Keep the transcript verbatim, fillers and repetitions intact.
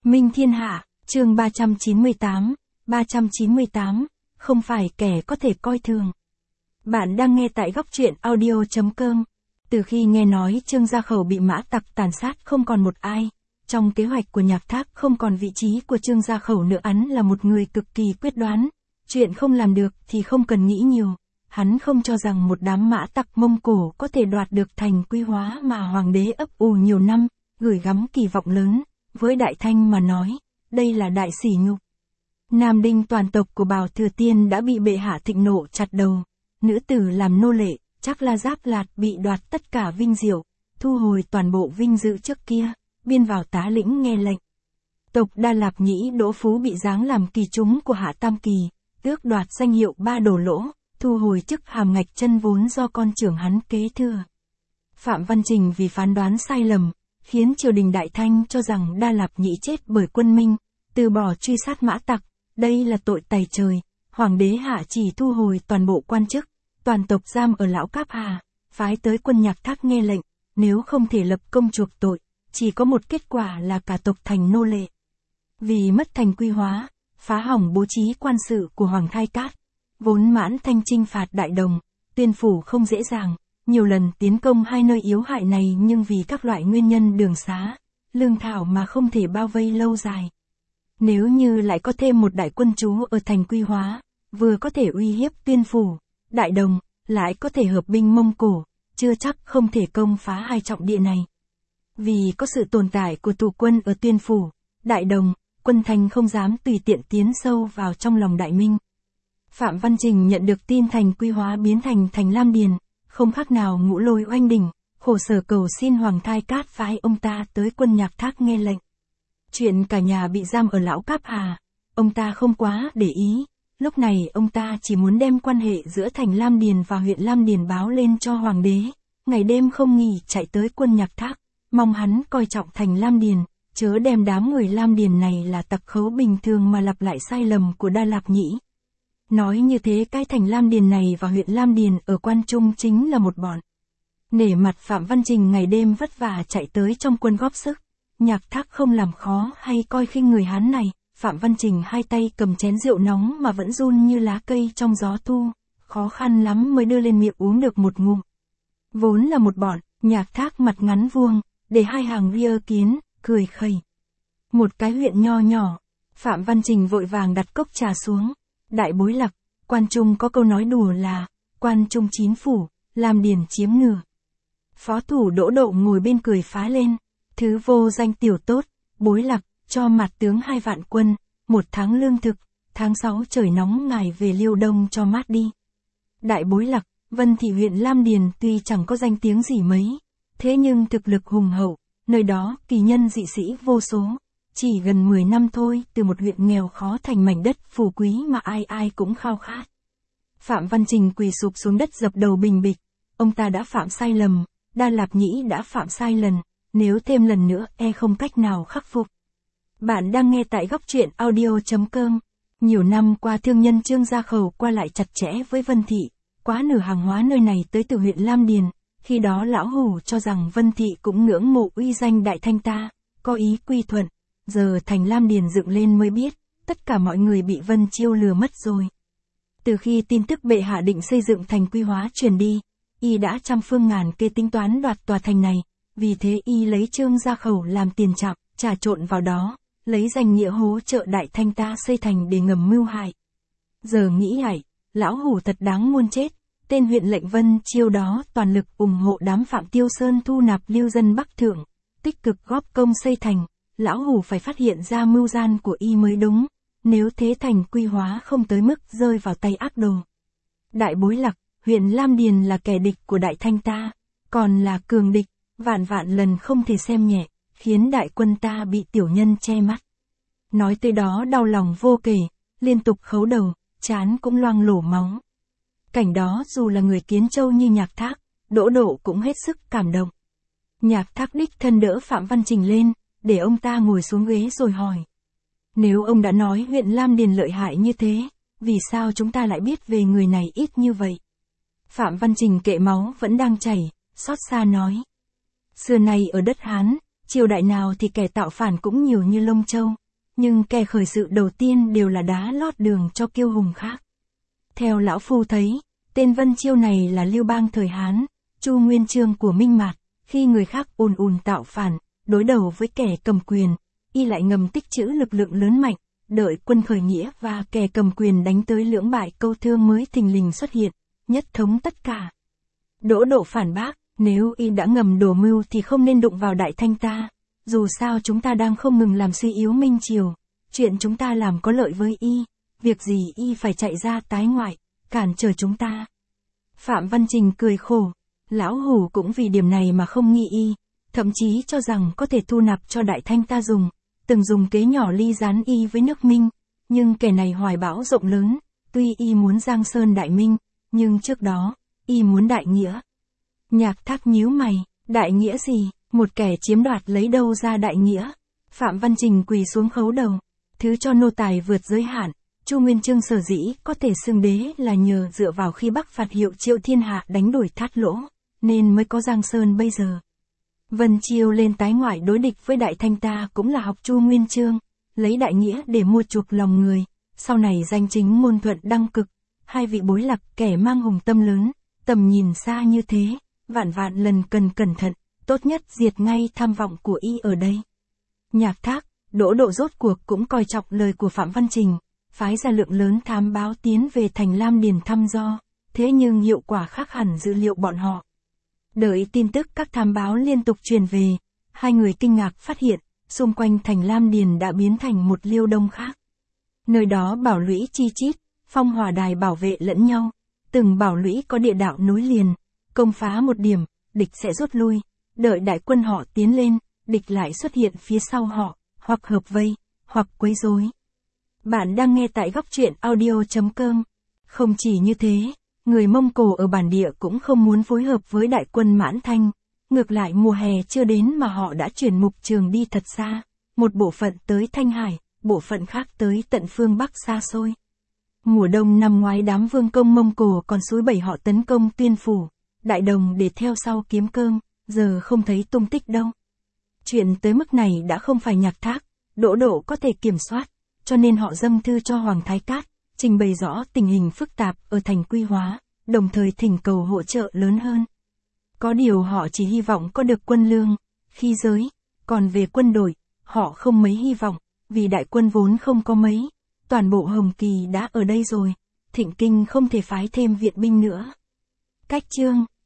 Minh Thiên Hạ, chương ba trăm chín mươi tám, ba trăm chín mươi tám, không phải kẻ có thể coi thường. Bạn đang nghe tại góc truyện audio chấm com. Từ khi nghe nói Trương Gia Khẩu bị mã tặc tàn sát không còn một ai, trong kế hoạch của Nhạc Thác không còn vị trí của Trương Gia Khẩu nữa. Hắn là một người cực kỳ quyết đoán, chuyện không làm được thì không cần nghĩ nhiều. Hắn không cho rằng một đám mã tặc Mông Cổ có thể đoạt được thành Quy Hóa mà hoàng đế ấp ủ nhiều năm, gửi gắm kỳ vọng lớn. Với Đại Thanh mà nói, đây là đại sỉ nhục. Nam Đinh toàn tộc của Bảo Thừa Tiên đã bị bệ hạ thịnh nộ chặt đầu, nữ tử làm nô lệ, chắc là Giáp Lạt bị đoạt tất cả vinh diệu, thu hồi toàn bộ vinh dự trước kia, biên vào tá lĩnh nghe lệnh. Tộc Đa Lạp Nhĩ Đỗ Phú bị giáng làm kỳ chúng của Hạ Tam Kỳ, tước đoạt danh hiệu Ba Đổ Lỗ, thu hồi chức hàm ngạch chân vốn do con trưởng hắn kế thừa. Phạm Văn Trình vì phán đoán sai lầm, khiến triều đình Đại Thanh cho rằng Đa Lạp Nhĩ chết bởi quân Minh, từ bỏ truy sát mã tặc, đây là tội tày trời. Hoàng đế hạ chỉ thu hồi toàn bộ quan chức, toàn tộc giam ở Lão Cáp Hà, phái tới quân Nhạc Thác nghe lệnh, nếu không thể lập công chuộc tội, chỉ có một kết quả là cả tộc thành nô lệ. Vì mất thành Quy Hóa, phá hỏng bố trí quan sự của Hoàng Thái Cát, vốn Mãn Thanh chinh phạt Đại Đồng, Tuyên Phủ không dễ dàng, nhiều lần tiến công hai nơi yếu hại này nhưng vì các loại nguyên nhân đường xá, lương thảo mà không thể bao vây lâu dài. Nếu như lại có thêm một đại quân trú ở thành Quy Hóa, vừa có thể uy hiếp Tuyên Phủ, Đại Đồng, lại có thể hợp binh Mông Cổ, chưa chắc không thể công phá hai trọng địa này. Vì có sự tồn tại của tù quân ở Tuyên Phủ, Đại Đồng, quân Thành không dám tùy tiện tiến sâu vào trong lòng Đại Minh. Phạm Văn Trình nhận được tin thành Quy Hóa biến thành thành Lam Điền, không khác nào Ngũ Lôi oanh đỉnh, khổ sở cầu xin Hoàng Thái Cát phái ông ta tới quân Nhạc Thác nghe lệnh. Chuyện cả nhà bị giam ở Lão Cáp Hà, ông ta không quá để ý, lúc này ông ta chỉ muốn đem quan hệ giữa thành Lam Điền và huyện Lam Điền báo lên cho Hoàng đế, ngày đêm không nghỉ chạy tới quân Nhạc Thác, mong hắn coi trọng thành Lam Điền, chớ đem đám người Lam Điền này là tặc khấu bình thường mà lặp lại sai lầm của Đa Lạp Nhĩ. Nói như thế cái thành Lam Điền này và huyện Lam Điền ở Quan Trung chính là một bọn. Nể mặt Phạm Văn Trình ngày đêm vất vả chạy tới trong quân góp sức, Nhạc Thác không làm khó hay coi khinh người Hán này. Phạm Văn Trình hai tay cầm chén rượu nóng mà vẫn run như lá cây trong gió thu, khó khăn lắm mới đưa lên miệng uống được một ngụm. Vốn là một bọn, Nhạc Thác mặt ngắn vuông, để hai hàng ria kiến, cười khẩy. Một cái huyện nho nhỏ, Phạm Văn Trình vội vàng đặt cốc trà xuống. Đại bối lạc, Quan Trung có câu nói đùa là, Quan Trung chín phủ, Lam Điền chiếm nửa. Phó thủ Đỗ Độ ngồi bên cười phá lên, thứ vô danh tiểu tốt, bối lạc, cho mặt tướng hai vạn quân, một tháng lương thực, tháng sáu trời nóng ngài về Liêu Đông cho mát đi. Đại bối lạc, Vân Thị huyện Lam Điền tuy chẳng có danh tiếng gì mấy, thế nhưng thực lực hùng hậu, nơi đó kỳ nhân dị sĩ vô số. Chỉ gần mười năm thôi, từ một huyện nghèo khó thành mảnh đất phú quý mà ai ai cũng khao khát. Phạm Văn Trình quỳ sụp xuống đất dập đầu bình bịch, ông ta đã phạm sai lầm, Đa Lạp Nhĩ đã phạm sai lần, nếu thêm lần nữa e không cách nào khắc phục. Bạn đang nghe tại góc truyện audio chấm com. Nhiều năm qua thương nhân Trương Gia Khẩu qua lại chặt chẽ với Vân Thị, quá nửa hàng hóa nơi này tới từ huyện Lam Điền, khi đó lão hủ cho rằng Vân Thị cũng ngưỡng mộ uy danh Đại Thanh ta, có ý quy thuận. Giờ thành Lam Điền dựng lên mới biết, tất cả mọi người bị Vân Chiêu lừa mất rồi. Từ khi tin tức bệ hạ định xây dựng thành Quy Hóa truyền đi, y đã trăm phương ngàn kế tính toán đoạt tòa thành này, vì thế y lấy Trương Gia Khẩu làm tiền trạm, trà trộn vào đó, lấy danh nghĩa hỗ trợ Đại Thanh ta xây thành để ngầm mưu hại. Giờ nghĩ hại, lão hủ thật đáng muôn chết, tên huyện lệnh Vân Chiêu đó toàn lực ủng hộ đám Phạm Tiêu Sơn thu nạp lưu dân Bắc Thượng, tích cực góp công xây thành. Lão hủ phải phát hiện ra mưu gian của y mới đúng, nếu thế thành Quy Hóa không tới mức rơi vào tay ác đồ. Đại bối lạc, huyện Lam Điền là kẻ địch của Đại Thanh ta, còn là cường địch, vạn vạn lần không thể xem nhẹ, khiến đại quân ta bị tiểu nhân che mắt. Nói tới đó đau lòng vô kể, liên tục khấu đầu, trán cũng loang lổ máu. Cảnh đó dù là người Kiến Châu như Nhạc Thác, Đỗ Độ cũng hết sức cảm động. Nhạc Thác đích thân đỡ Phạm Văn Trình lên, để ông ta ngồi xuống ghế rồi hỏi. Nếu ông đã nói huyện Lam Điền lợi hại như thế, vì sao chúng ta lại biết về người này ít như vậy? Phạm Văn Trình kệ máu vẫn đang chảy, xót xa nói. Xưa nay ở đất Hán, triều đại nào thì kẻ tạo phản cũng nhiều như lông châu, nhưng kẻ khởi sự đầu tiên đều là đá lót đường cho kiêu hùng khác. Theo lão phu thấy, tên Vân Chiêu này là Lưu Bang thời Hán, Chu Nguyên Chương của Minh Mạt, khi người khác ùn ùn tạo phản, đối đầu với kẻ cầm quyền, y lại ngầm tích trữ lực lượng lớn mạnh, đợi quân khởi nghĩa và kẻ cầm quyền đánh tới lưỡng bại câu thương mới thình lình xuất hiện, nhất thống tất cả. Đỗ Độ phản bác, nếu y đã ngầm đổ mưu thì không nên đụng vào Đại Thanh ta, dù sao chúng ta đang không ngừng làm suy yếu Minh Triều, chuyện chúng ta làm có lợi với y, việc gì y phải chạy ra tái ngoại, cản trở chúng ta. Phạm Văn Trình cười khổ, lão hủ cũng vì điểm này mà không nghi y, thậm chí cho rằng có thể thu nạp cho Đại Thanh ta dùng, từng dùng kế nhỏ ly gián y với nước Minh, nhưng kẻ này hoài bão rộng lớn, tuy y muốn giang sơn đại minh, nhưng trước đó, y muốn đại nghĩa. Nhạc Thác nhíu mày, đại nghĩa gì, một kẻ chiếm đoạt lấy đâu ra đại nghĩa. Phạm Văn Trình quỳ xuống khấu đầu, thứ cho nô tài vượt giới hạn, Chu Nguyên Chương sở dĩ có thể xưng đế là nhờ dựa vào khi Bắc phạt hiệu Triệu thiên hạ đánh đuổi Thát Lỗ, nên mới có giang sơn bây giờ. Vân Chiêu lên tái ngoại đối địch với Đại Thanh ta cũng là học Chu Nguyên Chương, lấy đại nghĩa để mua chuộc lòng người, sau này danh chính ngôn thuận đăng cực, hai vị bối lạc kẻ mang hùng tâm lớn, tầm nhìn xa như thế, vạn vạn lần cần cẩn thận, tốt nhất diệt ngay tham vọng của y ở đây. Nhạc Thác, Đỗ Độ rốt cuộc cũng coi trọng lời của Phạm Văn Trình, phái ra lượng lớn thám báo tiến về thành Lam Điền thăm dò, thế nhưng hiệu quả khác hẳn dữ liệu bọn họ. Đợi tin tức các thám báo liên tục truyền về, hai người kinh ngạc phát hiện, xung quanh thành Lam Điền đã biến thành một Liêu Đông khác. Nơi đó bảo lũy chi chít, phong hỏa đài bảo vệ lẫn nhau, từng bảo lũy có địa đạo nối liền, công phá một điểm, địch sẽ rút lui, đợi đại quân họ tiến lên, địch lại xuất hiện phía sau họ, hoặc hợp vây, hoặc quấy rối. Bạn đang nghe tại góc truyện audio chấm com. Không chỉ như thế, người Mông Cổ ở bản địa cũng không muốn phối hợp với đại quân Mãn Thanh, ngược lại mùa hè chưa đến mà họ đã chuyển mục trường đi thật xa, một bộ phận tới Thanh Hải, bộ phận khác tới tận phương Bắc xa xôi. Mùa đông năm ngoái đám vương công Mông Cổ còn xúi bẩy họ tấn công Tuyên Phủ, Đại Đồng để theo sau kiếm cơm, giờ không thấy tung tích đâu. Chuyện tới mức này đã không phải Nhạc Thác, Đỗ Độ có thể kiểm soát, cho nên họ dâng thư cho Hoàng Thái Cát, trình bày rõ tình hình phức tạp ở thành Quy Hóa, đồng thời thỉnh cầu hỗ trợ lớn hơn. Có điều họ chỉ hy vọng có được quân lương, khí giới, còn về quân đội, họ không mấy hy vọng, vì đại quân vốn không có mấy, toàn bộ Hồng Kỳ đã ở đây rồi, Thịnh Kinh không thể phái thêm viện binh nữa. Cách chương